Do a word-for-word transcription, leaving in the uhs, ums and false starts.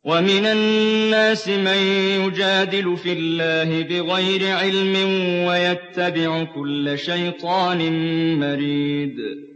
وَمِنَ النَّاسِ مَن يُجَادِلُ فِي اللَّهِ بِغَيْرِ عِلْمٍ وَيَتَّبِعُ كُلَّ شَيْطَانٍ مَّرِيدٍ